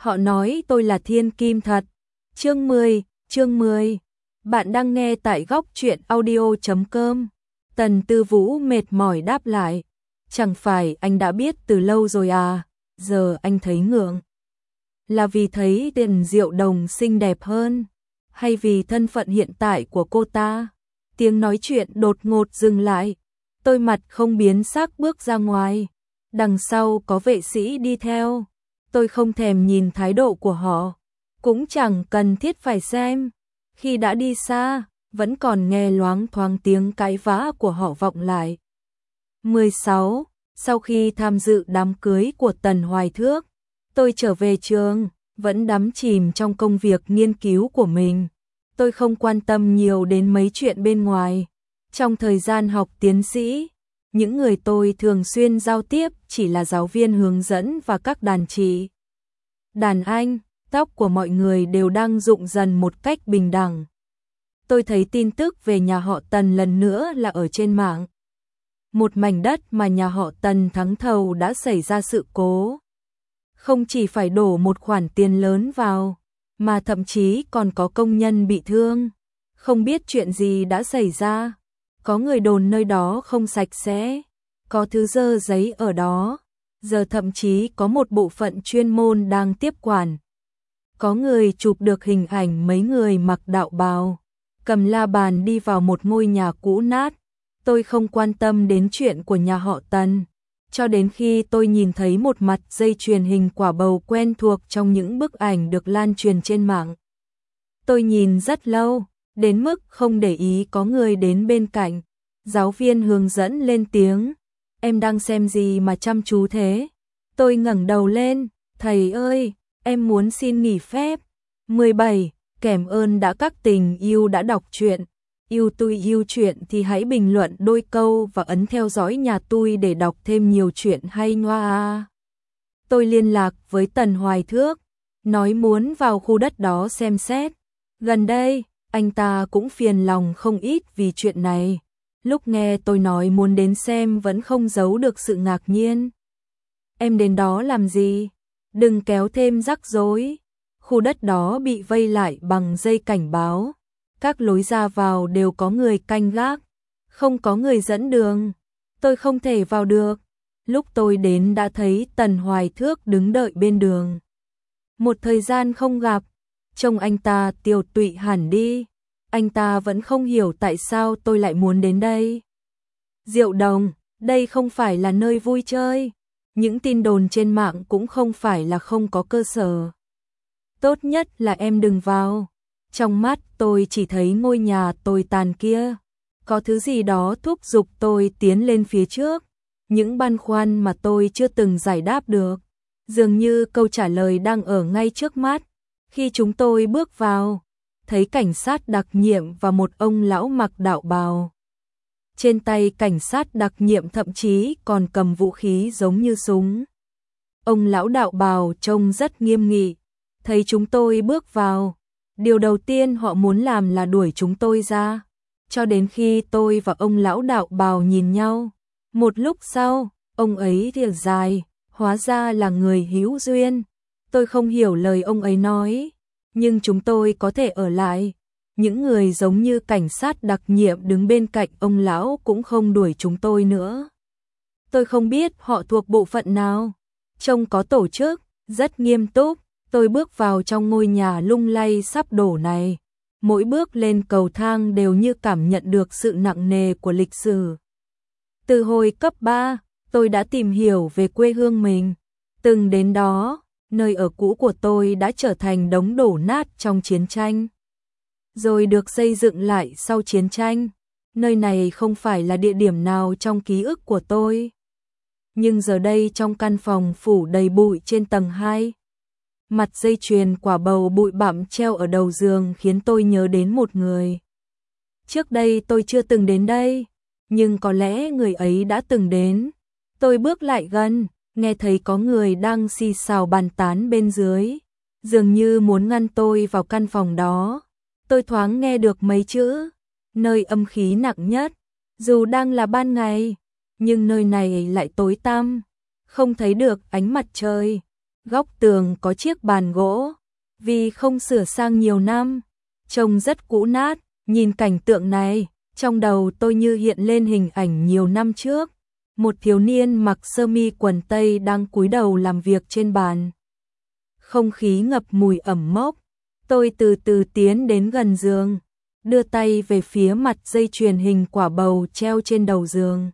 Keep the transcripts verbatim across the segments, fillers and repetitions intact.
Họ nói tôi là thiên kim thật. Chương mười, chương mười. Bạn đang nghe tại góc truyện audio chấm com. Tần Tư Vũ mệt mỏi đáp lại. Chẳng phải anh đã biết từ lâu rồi à, giờ anh thấy ngượng. Là vì thấy Tiền Diệu Đồng xinh đẹp hơn, hay vì thân phận hiện tại của cô ta? Tiếng nói chuyện đột ngột dừng lại. Tôi mặt không biến sắc bước ra ngoài. Đằng sau có vệ sĩ đi theo. Tôi không thèm nhìn thái độ của họ, cũng chẳng cần thiết phải xem. Khi đã đi xa, vẫn còn nghe loáng thoáng tiếng cãi vã của họ vọng lại. mười sáu. Sau khi tham dự đám cưới của Tần Hoài Thước, tôi trở về trường, vẫn đắm chìm trong công việc nghiên cứu của mình. Tôi không quan tâm nhiều đến mấy chuyện bên ngoài. Trong thời gian học tiến sĩ, những người tôi thường xuyên giao tiếp chỉ là giáo viên hướng dẫn và các đàn chị. Đàn anh, tóc của mọi người đều đang rụng dần một cách bình đẳng. Tôi thấy tin tức về nhà họ Tần lần nữa là ở trên mạng. Một mảnh đất mà nhà họ Tần thắng thầu đã xảy ra sự cố. Không chỉ phải đổ một khoản tiền lớn vào, mà thậm chí còn có công nhân bị thương. Không biết chuyện gì đã xảy ra. Có người đồn nơi đó không sạch sẽ, có thứ dơ giấy ở đó. Giờ thậm chí có một bộ phận chuyên môn đang tiếp quản. Có người chụp được hình ảnh mấy người mặc đạo bào, cầm la bàn đi vào một ngôi nhà cũ nát. Tôi không quan tâm đến chuyện của nhà họ Tần, cho đến khi tôi nhìn thấy một mặt dây chuyền hình quả bầu quen thuộc trong những bức ảnh được lan truyền trên mạng. Tôi nhìn rất lâu, đến mức không để ý có người đến bên cạnh. Giáo viên hướng dẫn lên tiếng. Em đang xem gì mà chăm chú thế? Tôi ngẩng đầu lên. Thầy ơi, em muốn xin nghỉ phép. mười bảy. Cảm ơn đã các tình yêu đã đọc truyện. Yêu tôi yêu truyện thì hãy bình luận đôi câu và ấn theo dõi nhà tôi để đọc thêm nhiều chuyện hay ngoa. Tôi liên lạc với Tần Hoài Thước, nói muốn vào khu đất đó xem xét. Gần đây, anh ta cũng phiền lòng không ít vì chuyện này. Lúc nghe tôi nói muốn đến xem vẫn không giấu được sự ngạc nhiên. Em đến đó làm gì? Đừng kéo thêm rắc rối. Khu đất đó bị vây lại bằng dây cảnh báo. Các lối ra vào đều có người canh gác. Không có người dẫn đường. Tôi không thể vào được. Lúc tôi đến đã thấy Tần Hoài Thước đứng đợi bên đường. Một thời gian không gặp, trông anh ta tiều tụy hẳn đi. Anh ta vẫn không hiểu tại sao tôi lại muốn đến đây. Diệu Đồng, đây không phải là nơi vui chơi. Những tin đồn trên mạng cũng không phải là không có cơ sở. Tốt nhất là em đừng vào. Trong mắt tôi chỉ thấy ngôi nhà tồi tàn kia. Có thứ gì đó thúc giục tôi tiến lên phía trước. Những băn khoăn mà tôi chưa từng giải đáp được. Dường như câu trả lời đang ở ngay trước mắt. Khi chúng tôi bước vào, thấy cảnh sát đặc nhiệm và một ông lão mặc đạo bào. Trên tay cảnh sát đặc nhiệm thậm chí còn cầm vũ khí giống như súng. Ông lão đạo bào trông rất nghiêm nghị. Thấy chúng tôi bước vào, điều đầu tiên họ muốn làm là đuổi chúng tôi ra. Cho đến khi tôi và ông lão đạo bào nhìn nhau. Một lúc sau, ông ấy thở dài, hóa ra là người hữu duyên. Tôi không hiểu lời ông ấy nói, nhưng chúng tôi có thể ở lại. Những người giống như cảnh sát đặc nhiệm đứng bên cạnh ông lão cũng không đuổi chúng tôi nữa. Tôi không biết họ thuộc bộ phận nào. Trông có tổ chức, rất nghiêm túc. Tôi bước vào trong ngôi nhà lung lay sắp đổ này. Mỗi bước lên cầu thang đều như cảm nhận được sự nặng nề của lịch sử. Từ hồi cấp ba, tôi đã tìm hiểu về quê hương mình. Từng đến đó, nơi ở cũ của tôi đã trở thành đống đổ nát trong chiến tranh. Rồi được xây dựng lại sau chiến tranh. Nơi này không phải là địa điểm nào trong ký ức của tôi. Nhưng giờ đây trong căn phòng phủ đầy bụi trên tầng hai. Mặt dây chuyền quả bầu bụi bặm treo ở đầu giường khiến tôi nhớ đến một người. Trước đây tôi chưa từng đến đây, nhưng có lẽ người ấy đã từng đến. Tôi bước lại gần, nghe thấy có người đang xì xào bàn tán bên dưới, dường như muốn ngăn tôi vào căn phòng đó. Tôi thoáng nghe được mấy chữ, nơi âm khí nặng nhất, dù đang là ban ngày, nhưng nơi này lại tối tăm, không thấy được ánh mặt trời. Góc tường có chiếc bàn gỗ, vì không sửa sang nhiều năm, trông rất cũ nát. Nhìn cảnh tượng này, trong đầu tôi như hiện lên hình ảnh nhiều năm trước, một thiếu niên mặc sơ mi quần tây đang cúi đầu làm việc trên bàn. Không khí ngập mùi ẩm mốc, tôi từ từ tiến đến gần giường, đưa tay về phía mặt dây chuyền hình quả bầu treo trên đầu giường.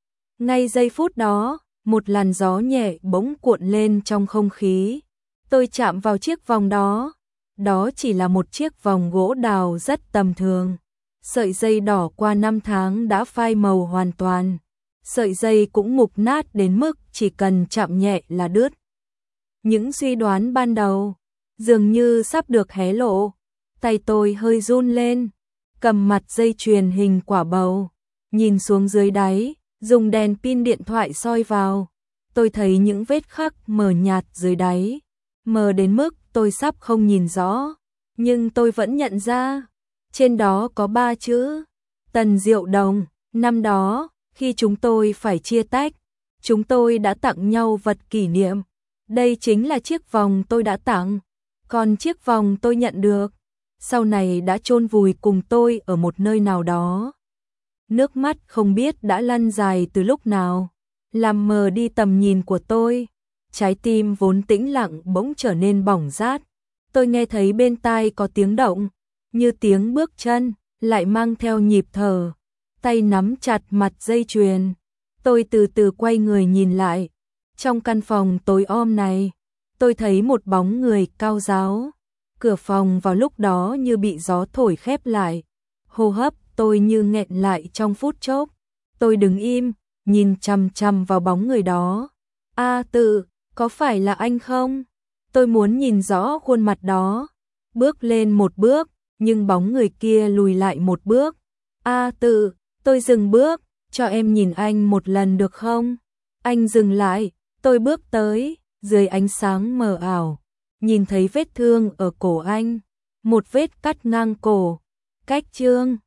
Ngay giây phút đó, một làn gió nhẹ bỗng cuộn lên trong không khí. Tôi chạm vào chiếc vòng đó. Đó chỉ là một chiếc vòng gỗ đào rất tầm thường. Sợi dây đỏ qua năm tháng đã phai màu hoàn toàn. Sợi dây cũng mục nát đến mức chỉ cần chạm nhẹ là đứt. Những suy đoán ban đầu dường như sắp được hé lộ. Tay tôi hơi run lên, cầm mặt dây chuyền hình quả bầu, nhìn xuống dưới đáy, dùng đèn pin điện thoại soi vào. Tôi thấy những vết khắc mờ nhạt dưới đáy, mờ đến mức tôi sắp không nhìn rõ, nhưng tôi vẫn nhận ra. Trên đó có ba chữ: Tần Diệu Đồng. Năm đó, khi chúng tôi phải chia tách, chúng tôi đã tặng nhau vật kỷ niệm. Đây chính là chiếc vòng tôi đã tặng, còn chiếc vòng tôi nhận được, sau này đã chôn vùi cùng tôi ở một nơi nào đó. Nước mắt không biết đã lăn dài từ lúc nào, làm mờ đi tầm nhìn của tôi. Trái tim vốn tĩnh lặng bỗng trở nên bỏng rát. Tôi nghe thấy bên tai có tiếng động, như tiếng bước chân, lại mang theo nhịp thở. Tay nắm chặt mặt dây chuyền. Tôi từ từ quay người nhìn lại. Trong căn phòng tối om này, tôi thấy một bóng người cao ráo. Cửa phòng vào lúc đó như bị gió thổi khép lại. Hô hấp tôi như nghẹn lại trong phút chốc. Tôi đứng im, nhìn chằm chằm vào bóng người đó. A Tự, có phải là anh không? Tôi muốn nhìn rõ khuôn mặt đó. Bước lên một bước, nhưng bóng người kia lùi lại một bước. A Tự, tôi dừng bước, cho em nhìn anh một lần được không? Anh dừng lại, tôi bước tới, dưới ánh sáng mờ ảo, nhìn thấy vết thương ở cổ anh, một vết cắt ngang cổ, cách xương.